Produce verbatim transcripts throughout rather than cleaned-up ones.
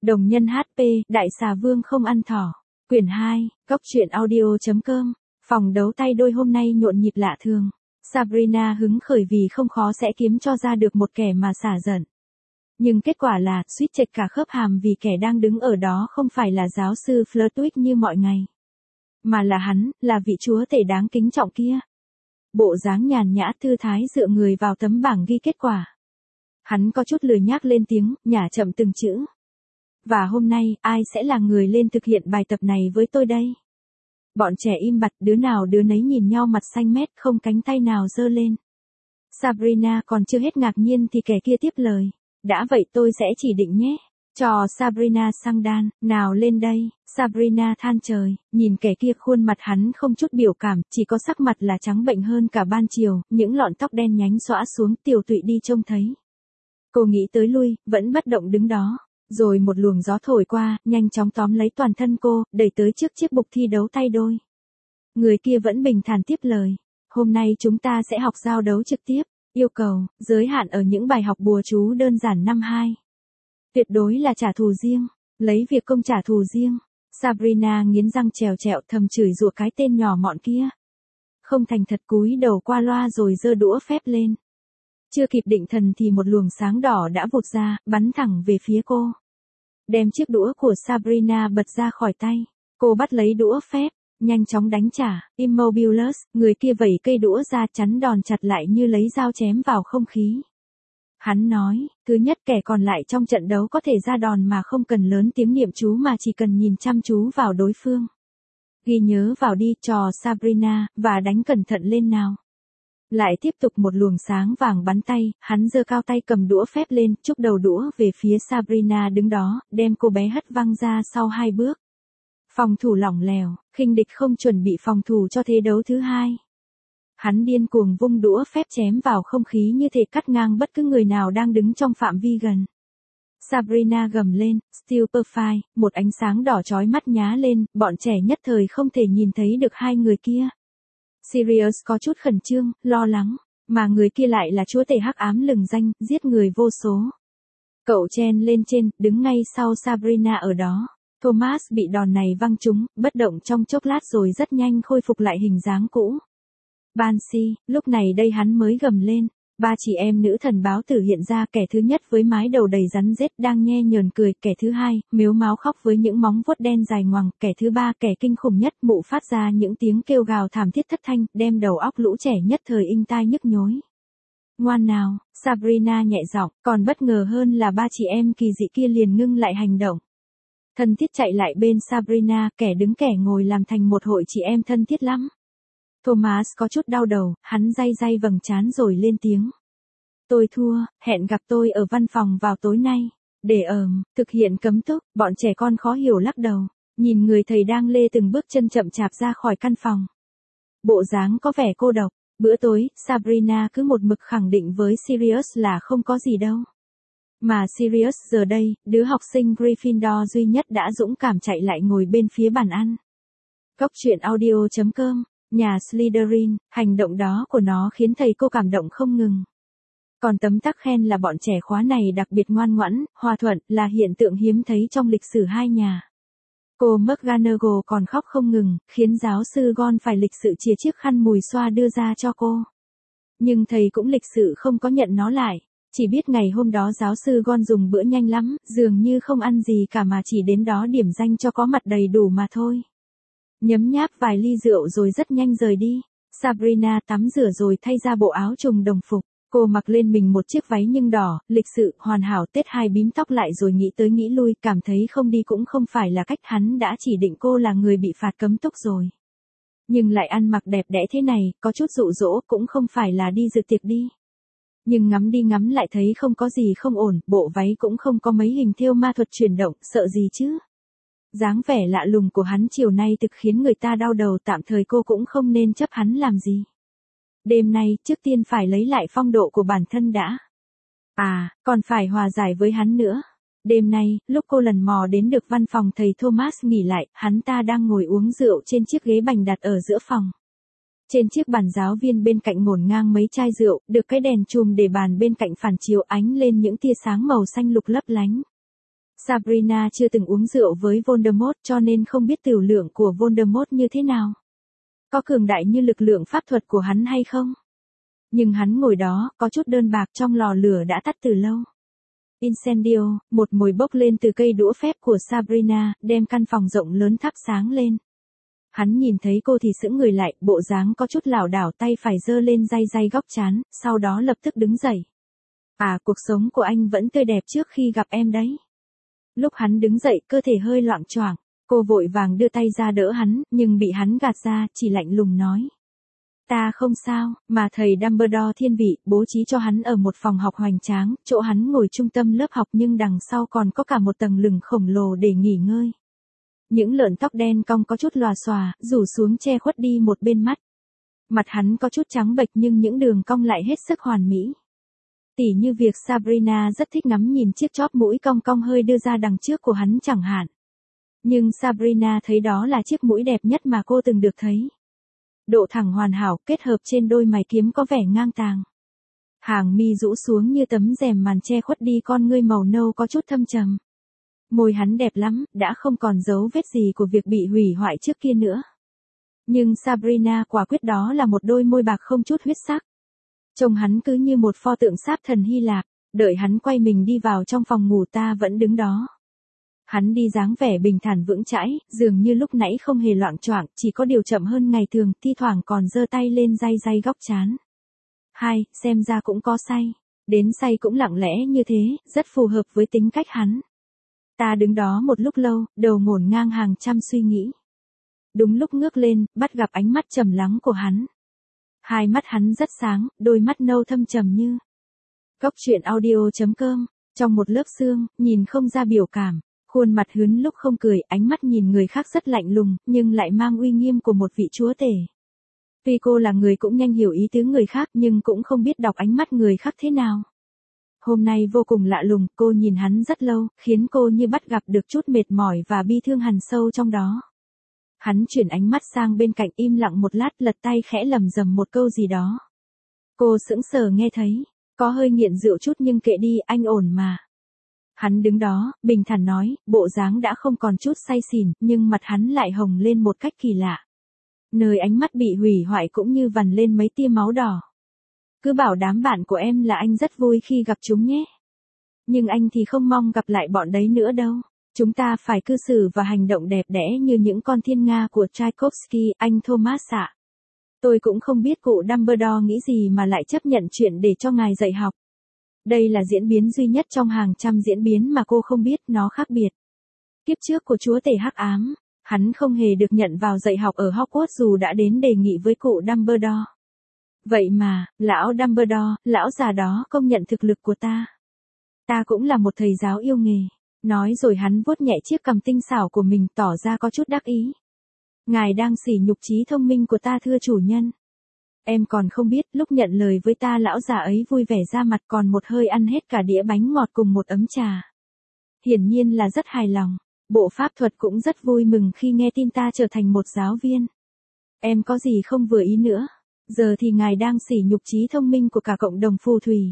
Đồng nhân hát pê, Đại xà vương không ăn thỏ. Quyển hai, góc truyện audio.com. Phòng đấu tay đôi hôm nay nhộn nhịp lạ thường. Sabrina hứng khởi vì không khó sẽ kiếm cho ra được một kẻ mà xả giận. Nhưng kết quả là, suýt chệch cả khớp hàm vì kẻ đang đứng ở đó không phải là giáo sư Flitwick như mọi ngày. Mà là hắn, là vị chúa tể đáng kính trọng kia. Bộ dáng nhàn nhã thư thái dựa người vào tấm bảng ghi kết quả. Hắn có chút lười nhác lên tiếng, nhả chậm từng chữ. Và hôm nay, ai sẽ là người lên thực hiện bài tập này với tôi đây? Bọn trẻ im bặt, đứa nào đứa nấy nhìn nhau mặt xanh mét, không cánh tay nào giơ lên. Sabrina còn chưa hết ngạc nhiên thì kẻ kia tiếp lời. Đã vậy tôi sẽ chỉ định nhé. Cho Sabrina sang đan, nào lên đây. Sabrina than trời, nhìn kẻ kia khuôn mặt hắn không chút biểu cảm, chỉ có sắc mặt là trắng bệnh hơn cả ban chiều, những lọn tóc đen nhánh xõa xuống tiều tụy đi trông thấy. Cô nghĩ tới lui, vẫn bất động đứng đó. Rồi một luồng gió thổi qua, nhanh chóng tóm lấy toàn thân cô, đẩy tới trước chiếc bục thi đấu tay đôi. Người kia vẫn bình thản tiếp lời. Hôm nay chúng ta sẽ học giao đấu trực tiếp. Yêu cầu, giới hạn ở những bài học bùa chú đơn giản năm hai. Tuyệt đối là trả thù riêng. Lấy việc công trả thù riêng. Sabrina nghiến răng trèo trẹo thầm chửi rủa cái tên nhỏ mọn kia. Không thành thật cúi đầu qua loa rồi giơ đũa phép lên. Chưa kịp định thần thì một luồng sáng đỏ đã vụt ra, bắn thẳng về phía cô. Đem chiếc đũa của Sabrina bật ra khỏi tay. Cô bắt lấy đũa phép, nhanh chóng đánh trả. Immobilus, người kia vẩy cây đũa ra chắn đòn chặt lại như lấy dao chém vào không khí. Hắn nói, thứ nhất kẻ còn lại trong trận đấu có thể ra đòn mà không cần lớn tiếng niệm chú mà chỉ cần nhìn chăm chú vào đối phương. Ghi nhớ vào đi cho Sabrina, và đánh cẩn thận lên nào. Lại tiếp tục một luồng sáng vàng bắn tay, hắn giơ cao tay cầm đũa phép lên, chúc đầu đũa về phía Sabrina đứng đó, đem cô bé hất văng ra sau hai bước. Phòng thủ lỏng lẻo, khinh địch không chuẩn bị phòng thủ cho thế đấu thứ hai. Hắn điên cuồng vung đũa phép chém vào không khí như thể cắt ngang bất cứ người nào đang đứng trong phạm vi gần. Sabrina gầm lên, Stupefy, một ánh sáng đỏ chói mắt nhá lên, bọn trẻ nhất thời không thể nhìn thấy được hai người kia. Sirius có chút khẩn trương, lo lắng, mà người kia lại là chúa tể hắc ám lừng danh, giết người vô số. Cậu chen lên trên, đứng ngay sau Sabrina ở đó. Thomas bị đòn này văng trúng, bất động trong chốc lát rồi rất nhanh khôi phục lại hình dáng cũ. Banshee, lúc này đây hắn mới gầm lên. Ba chị em nữ thần báo tử hiện ra, kẻ thứ nhất với mái đầu đầy rắn rết đang nhe nhờn cười, kẻ thứ hai, mếu máo khóc với những móng vuốt đen dài ngoằng, kẻ thứ ba kẻ kinh khủng nhất mụ phát ra những tiếng kêu gào thảm thiết thất thanh, đem đầu óc lũ trẻ nhất thời inh tai nhức nhối. Ngoan nào, Sabrina nhẹ giọng, còn bất ngờ hơn là ba chị em kỳ dị kia liền ngưng lại hành động. Thân thiết chạy lại bên Sabrina, kẻ đứng kẻ ngồi làm thành một hội chị em thân thiết lắm. Thomas có chút đau đầu, hắn day day vầng trán rồi lên tiếng. Tôi thua, hẹn gặp tôi ở văn phòng vào tối nay. Để ờm, thực hiện cấm túc, bọn trẻ con khó hiểu lắc đầu, nhìn người thầy đang lê từng bước chân chậm chạp ra khỏi căn phòng. Bộ dáng có vẻ cô độc, bữa tối, Sabrina cứ một mực khẳng định với Sirius là không có gì đâu. Mà Sirius giờ đây, đứa học sinh Gryffindor duy nhất đã dũng cảm chạy lại ngồi bên phía bàn ăn. Góc truyện audio.com. Nhà Slytherin, hành động đó của nó khiến thầy cô cảm động không ngừng. Còn tấm tắc khen là bọn trẻ khóa này đặc biệt ngoan ngoãn, hòa thuận, là hiện tượng hiếm thấy trong lịch sử hai nhà. Cô McGonagall còn khóc không ngừng, khiến giáo sư Gon phải lịch sự chìa chiếc khăn mùi xoa đưa ra cho cô. Nhưng thầy cũng lịch sự không có nhận nó lại, chỉ biết ngày hôm đó giáo sư Gon dùng bữa nhanh lắm, dường như không ăn gì cả mà chỉ đến đó điểm danh cho có mặt đầy đủ mà thôi. Nhấm nháp vài ly rượu rồi rất nhanh rời đi. Sabrina tắm rửa rồi thay ra bộ áo trùng đồng phục. Cô mặc lên mình một chiếc váy nhưng đỏ, lịch sự, hoàn hảo, tết hai bím tóc lại rồi nghĩ tới nghĩ lui, cảm thấy không đi cũng không phải là cách, hắn đã chỉ định cô là người bị phạt cấm túc rồi. Nhưng lại ăn mặc đẹp đẽ thế này, có chút dụ dỗ, cũng không phải là đi dự tiệc đi. Nhưng ngắm đi ngắm lại thấy không có gì không ổn, bộ váy cũng không có mấy hình thêu ma thuật chuyển động, sợ gì chứ. Dáng vẻ lạ lùng của hắn chiều nay thực khiến người ta đau đầu, tạm thời cô cũng không nên chấp hắn làm gì. Đêm nay, trước tiên phải lấy lại phong độ của bản thân đã. À, còn phải hòa giải với hắn nữa. Đêm nay, lúc cô lần mò đến được văn phòng thầy Thomas nghỉ lại, hắn ta đang ngồi uống rượu trên chiếc ghế bành đặt ở giữa phòng. Trên chiếc bàn giáo viên bên cạnh ngổn ngang mấy chai rượu, được cái đèn chùm để bàn bên cạnh phản chiếu ánh lên những tia sáng màu xanh lục lấp lánh. Sabrina chưa từng uống rượu với Voldemort cho nên không biết tửu lượng của Voldemort như thế nào. Có cường đại như lực lượng pháp thuật của hắn hay không? Nhưng hắn ngồi đó, có chút đơn bạc trong lò lửa đã tắt từ lâu. Incendio, một mùi bốc lên từ cây đũa phép của Sabrina, đem căn phòng rộng lớn thắp sáng lên. Hắn nhìn thấy cô thì sững người lại, bộ dáng có chút lảo đảo, tay phải giơ lên day day góc trán, sau đó lập tức đứng dậy. À, cuộc sống của anh vẫn tươi đẹp trước khi gặp em đấy. Lúc hắn đứng dậy, cơ thể hơi loạng choạng, cô vội vàng đưa tay ra đỡ hắn, nhưng bị hắn gạt ra, chỉ lạnh lùng nói. Ta không sao, mà thầy Dumbledore thiên vị, bố trí cho hắn ở một phòng học hoành tráng, chỗ hắn ngồi trung tâm lớp học nhưng đằng sau còn có cả một tầng lửng khổng lồ để nghỉ ngơi. Những lợn tóc đen cong có chút lòa xòa, rủ xuống che khuất đi một bên mắt. Mặt hắn có chút trắng bệch nhưng những đường cong lại hết sức hoàn mỹ. Tỉ như việc Sabrina rất thích ngắm nhìn chiếc chóp mũi cong cong hơi đưa ra đằng trước của hắn chẳng hạn. Nhưng Sabrina thấy đó là chiếc mũi đẹp nhất mà cô từng được thấy. Độ thẳng hoàn hảo kết hợp trên đôi mày kiếm có vẻ ngang tàng. Hàng mi rũ xuống như tấm rèm màn che khuất đi con ngươi màu nâu có chút thâm trầm. Môi hắn đẹp lắm, đã không còn dấu vết gì của việc bị hủy hoại trước kia nữa. Nhưng Sabrina quả quyết đó là một đôi môi bạc không chút huyết sắc. Trông hắn cứ như một pho tượng sáp thần Hy Lạp, đợi hắn quay mình đi vào trong phòng ngủ ta vẫn đứng đó. Hắn đi dáng vẻ bình thản vững chãi, dường như lúc nãy không hề loạng choạng, chỉ có điều chậm hơn ngày thường, thi thoảng còn giơ tay lên day day góc trán. Hai, xem ra cũng có say. Đến say cũng lặng lẽ như thế, rất phù hợp với tính cách hắn. Ta đứng đó một lúc lâu, đầu ngổn ngang hàng trăm suy nghĩ. Đúng lúc ngước lên, bắt gặp ánh mắt trầm lắng của hắn. Hai mắt hắn rất sáng, đôi mắt nâu thâm trầm như. Góc truyện audio chấm com, trong một lớp sương, nhìn không ra biểu cảm, khuôn mặt hướn lúc không cười, ánh mắt nhìn người khác rất lạnh lùng, nhưng lại mang uy nghiêm của một vị chúa tể. Tuy cô là người cũng nhanh hiểu ý tứ người khác nhưng cũng không biết đọc ánh mắt người khác thế nào. Hôm nay vô cùng lạ lùng, cô nhìn hắn rất lâu, khiến cô như bắt gặp được chút mệt mỏi và bi thương hằn sâu trong đó. Hắn chuyển ánh mắt sang bên cạnh im lặng một lát lật tay khẽ lầm rầm một câu gì đó. Cô sững sờ nghe thấy, có hơi nghiện rượu chút nhưng kệ đi, anh ổn mà. Hắn đứng đó, bình thản nói, bộ dáng đã không còn chút say xỉn, nhưng mặt hắn lại hồng lên một cách kỳ lạ. Nơi ánh mắt bị hủy hoại cũng như vằn lên mấy tia máu đỏ. Cứ bảo đám bạn của em là anh rất vui khi gặp chúng nhé. Nhưng anh thì không mong gặp lại bọn đấy nữa đâu. Chúng ta phải cư xử và hành động đẹp đẽ như những con thiên nga của Tchaikovsky, anh Thomas ạ. Tôi cũng không biết cụ Dumbledore nghĩ gì mà lại chấp nhận chuyện để cho ngài dạy học. Đây là diễn biến duy nhất trong hàng trăm diễn biến mà cô không biết, nó khác biệt. Kiếp trước của chúa tể hắc ám, hắn không hề được nhận vào dạy học ở Hogwarts dù đã đến đề nghị với cụ Dumbledore. Vậy mà, lão Dumbledore, lão già đó công nhận thực lực của ta. Ta cũng là một thầy giáo yêu nghề. Nói rồi hắn vuốt nhẹ chiếc cằm tinh xảo của mình tỏ ra có chút đắc ý. Ngài đang sỉ nhục trí thông minh của ta thưa chủ nhân. Em còn không biết lúc nhận lời với ta lão già ấy vui vẻ ra mặt còn một hơi ăn hết cả đĩa bánh ngọt cùng một ấm trà. Hiển nhiên là rất hài lòng. Bộ pháp thuật cũng rất vui mừng khi nghe tin ta trở thành một giáo viên. Em có gì không vừa ý nữa. Giờ thì ngài đang sỉ nhục trí thông minh của cả cộng đồng phù thủy.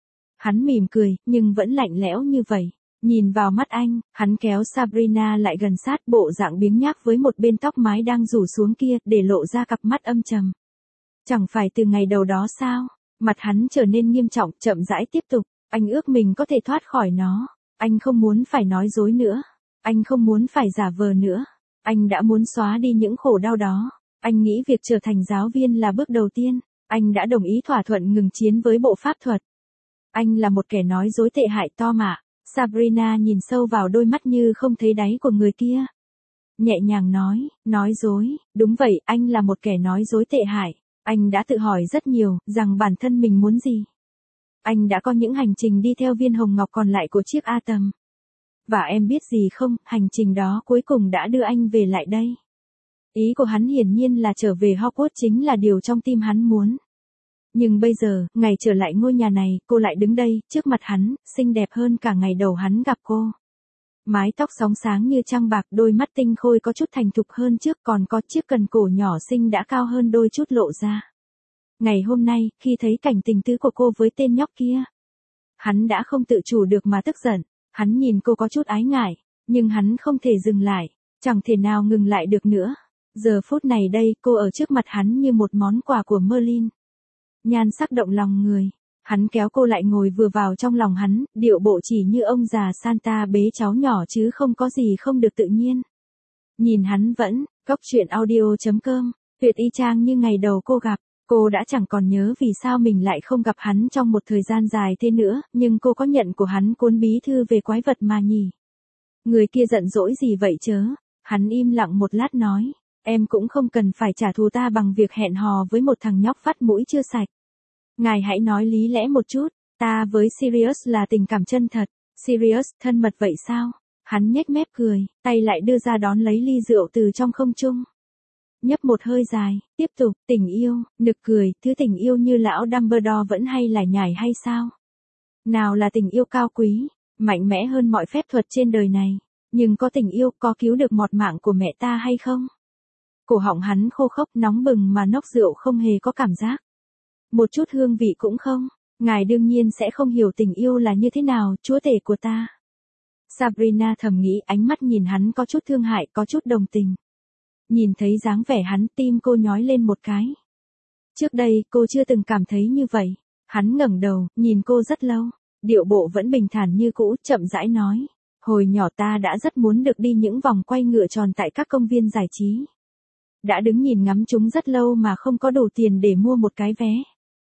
Hắn mỉm cười, nhưng vẫn lạnh lẽo như vậy. Nhìn vào mắt anh, hắn kéo Sabrina lại gần sát bộ dạng biếng nhác với một bên tóc mái đang rủ xuống kia, để lộ ra cặp mắt âm trầm. Chẳng phải từ ngày đầu đó sao? Mặt hắn trở nên nghiêm trọng, chậm rãi tiếp tục. Anh ước mình có thể thoát khỏi nó. Anh không muốn phải nói dối nữa. Anh không muốn phải giả vờ nữa. Anh đã muốn xóa đi những khổ đau đó. Anh nghĩ việc trở thành giáo viên là bước đầu tiên. Anh đã đồng ý thỏa thuận ngừng chiến với bộ pháp thuật. Anh là một kẻ nói dối tệ hại to mạ. Sabrina nhìn sâu vào đôi mắt như không thấy đáy của người kia. Nhẹ nhàng nói, nói dối, đúng vậy, anh là một kẻ nói dối tệ hại. Anh đã tự hỏi rất nhiều, rằng bản thân mình muốn gì. Anh đã có những hành trình đi theo viên hồng ngọc còn lại của chiếc Atom. Và em biết gì không, hành trình đó cuối cùng đã đưa anh về lại đây. Ý của hắn hiển nhiên là trở về Hogwarts chính là điều trong tim hắn muốn. Nhưng bây giờ, ngày trở lại ngôi nhà này, cô lại đứng đây, trước mặt hắn, xinh đẹp hơn cả ngày đầu hắn gặp cô. Mái tóc sóng sáng như trăng bạc, đôi mắt tinh khôi có chút thành thục hơn trước, còn có chiếc cần cổ nhỏ xinh đã cao hơn đôi chút lộ ra. Ngày hôm nay, khi thấy cảnh tình tứ của cô với tên nhóc kia, hắn đã không tự chủ được mà tức giận. Hắn nhìn cô có chút ái ngại, nhưng hắn không thể dừng lại, chẳng thể nào ngừng lại được nữa. Giờ phút này đây, cô ở trước mặt hắn như một món quà của Merlin. Nhan sắc động lòng người. Hắn kéo cô lại ngồi vừa vào trong lòng hắn, điệu bộ chỉ như ông già Santa bế cháu nhỏ chứ không có gì không được tự nhiên. Nhìn hắn vẫn, Cốc truyện audio chấm com, tuyệt y chang như ngày đầu cô gặp. Cô đã chẳng còn nhớ vì sao mình lại không gặp hắn trong một thời gian dài thế nữa, nhưng cô có nhận của hắn cuốn bí thư về quái vật mà nhỉ? Người kia giận dỗi gì vậy chớ? Hắn im lặng một lát nói, em cũng không cần phải trả thù ta bằng việc hẹn hò với một thằng nhóc vắt mũi chưa sạch. Ngài hãy nói lý lẽ một chút, ta với Sirius là tình cảm chân thật. Sirius, thân mật vậy sao? Hắn nhếch mép cười, tay lại đưa ra đón lấy ly rượu từ trong không trung. Nhấp một hơi dài, tiếp tục, tình yêu, nực cười, thứ tình yêu như lão Dumbledore vẫn hay lải nhải hay sao? Nào là tình yêu cao quý, mạnh mẽ hơn mọi phép thuật trên đời này, nhưng có tình yêu có cứu được mọt mạng của mẹ ta hay không? Cổ họng hắn khô khốc nóng bừng mà nốc rượu không hề có cảm giác. Một chút hương vị cũng không, ngài đương nhiên sẽ không hiểu tình yêu là như thế nào, chúa tể của ta. Sabrina thầm nghĩ, ánh mắt nhìn hắn có chút thương hại, có chút đồng tình. Nhìn thấy dáng vẻ hắn, tim cô nhói lên một cái. Trước đây, cô chưa từng cảm thấy như vậy. Hắn ngẩng đầu, nhìn cô rất lâu. Điệu bộ vẫn bình thản như cũ, chậm rãi nói. Hồi nhỏ ta đã rất muốn được đi những vòng quay ngựa tròn tại các công viên giải trí. Đã đứng nhìn ngắm chúng rất lâu mà không có đủ tiền để mua một cái vé.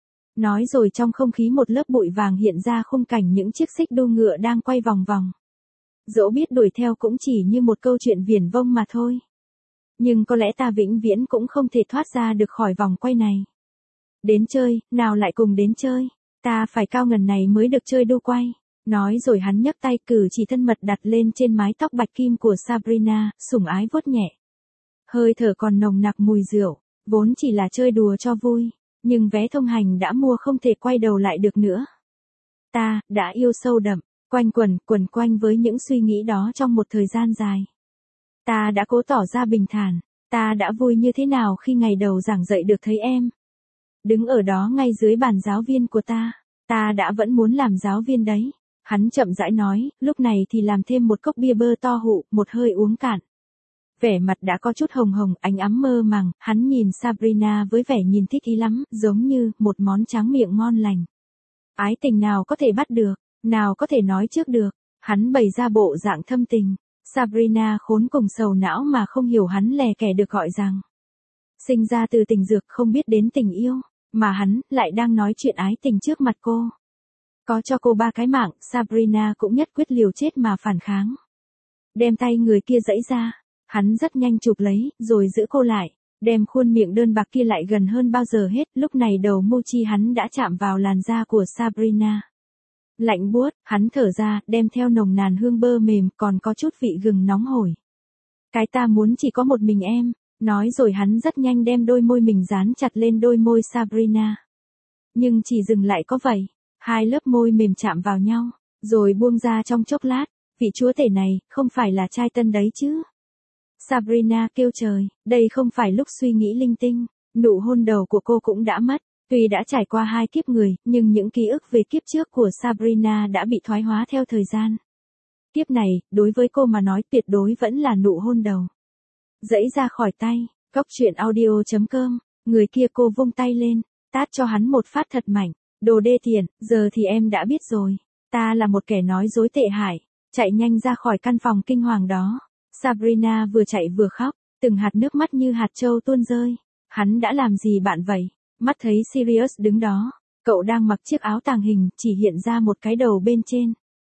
Nói rồi trong không khí một lớp bụi vàng hiện ra khung cảnh những chiếc xích đu ngựa đang quay vòng vòng. Dẫu biết đuổi theo cũng chỉ như một câu chuyện viển vông mà thôi. Nhưng có lẽ ta vĩnh viễn cũng không thể thoát ra được khỏi vòng quay này. Đến chơi, nào lại cùng đến chơi. Ta phải cao ngần này mới được chơi đu quay. Nói rồi hắn nhấc tay cử chỉ thân mật đặt lên trên mái tóc bạch kim của Sabrina, sủng ái vuốt nhẹ. Hơi thở còn nồng nặc mùi rượu, vốn chỉ là chơi đùa cho vui, nhưng vé thông hành đã mua không thể quay đầu lại được nữa. Ta, đã yêu sâu đậm, quanh quẩn, quẩn quanh với những suy nghĩ đó trong một thời gian dài. Ta đã cố tỏ ra bình thản, ta đã vui như thế nào khi ngày đầu giảng dạy được thấy em. Đứng ở đó ngay dưới bàn giáo viên của ta, ta đã vẫn muốn làm giáo viên đấy. Hắn chậm rãi nói, lúc này thì làm thêm một cốc bia bơ to hụ, một hơi uống cạn. Vẻ mặt đã có chút hồng hồng, ánh ấm mơ màng, hắn nhìn Sabrina với vẻ nhìn thích ý lắm, giống như một món tráng miệng ngon lành. Ái tình nào có thể bắt được, nào có thể nói trước được, hắn bày ra bộ dạng thâm tình. Sabrina khốn cùng sầu não mà không hiểu hắn lè kẻ được gọi rằng. Sinh ra từ tình dược không biết đến tình yêu, mà hắn lại đang nói chuyện ái tình trước mặt cô. Có cho cô ba cái mạng, Sabrina cũng nhất quyết liều chết mà phản kháng. Đem tay người kia giãy ra, hắn rất nhanh chụp lấy, rồi giữ cô lại, đem khuôn miệng đơn bạc kia lại gần hơn bao giờ hết, lúc này đầu mochi hắn đã chạm vào làn da của Sabrina. Lạnh buốt, hắn thở ra, đem theo nồng nàn hương bơ mềm, còn có chút vị gừng nóng hổi. Cái ta muốn chỉ có một mình em, nói rồi hắn rất nhanh đem đôi môi mình dán chặt lên đôi môi Sabrina. Nhưng chỉ dừng lại có vậy, hai lớp môi mềm chạm vào nhau, rồi buông ra trong chốc lát, vị chúa tể này, không phải là trai tân đấy chứ. Sabrina kêu trời, đây không phải lúc suy nghĩ linh tinh, nụ hôn đầu của cô cũng đã mất. Tuy đã trải qua hai kiếp người, nhưng những ký ức về kiếp trước của Sabrina đã bị thoái hóa theo thời gian. Kiếp này, đối với cô mà nói tuyệt đối vẫn là nụ hôn đầu. Dãy ra khỏi tay, Cốc truyện audio chấm com, người kia cô vung tay lên, tát cho hắn một phát thật mạnh. Đồ đê tiện, giờ thì em đã biết rồi. Ta là một kẻ nói dối tệ hại. Chạy nhanh ra khỏi căn phòng kinh hoàng đó. Sabrina vừa chạy vừa khóc, từng hạt nước mắt như hạt châu tuôn rơi. Hắn đã làm gì bạn vậy? Mắt thấy Sirius đứng đó, cậu đang mặc chiếc áo tàng hình, chỉ hiện ra một cái đầu bên trên.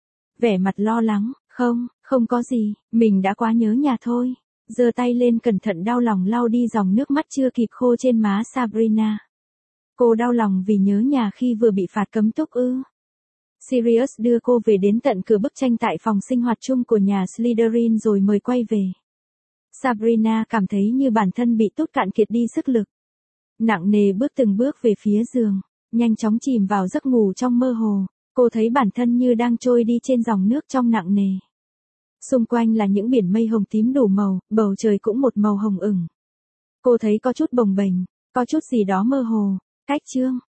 Vẻ mặt lo lắng, không, không có gì, mình đã quá nhớ nhà thôi. Giơ tay lên cẩn thận đau lòng lau đi dòng nước mắt chưa kịp khô trên má Sabrina. Cô đau lòng vì nhớ nhà khi vừa bị phạt cấm túc ư. Sirius đưa cô về đến tận cửa bức tranh tại phòng sinh hoạt chung của nhà Slytherin rồi mời quay về. Sabrina cảm thấy như bản thân bị tút cạn kiệt đi sức lực. Nặng nề bước từng bước về phía giường, nhanh chóng chìm vào giấc ngủ trong mơ hồ, cô thấy bản thân như đang trôi đi trên dòng nước trong nặng nề. Xung quanh là những biển mây hồng tím đủ màu, bầu trời cũng một màu hồng ửng. Cô thấy có chút bồng bềnh, có chút gì đó mơ hồ, cách chương.